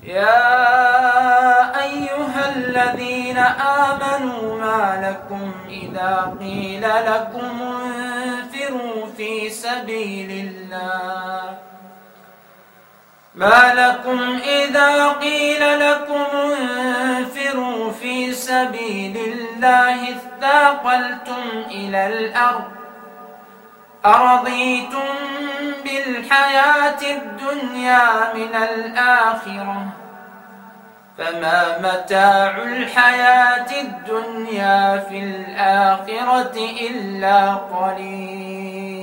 يا أيها الذين آمنوا ما لكم إذا قيل لكم انفروا في سبيل الله اثاقلتم إلى الأرض أرضيتم بالحياة الدنيا من الآخرة فما متاع الحياة الدنيا في الآخرة إلا قليل.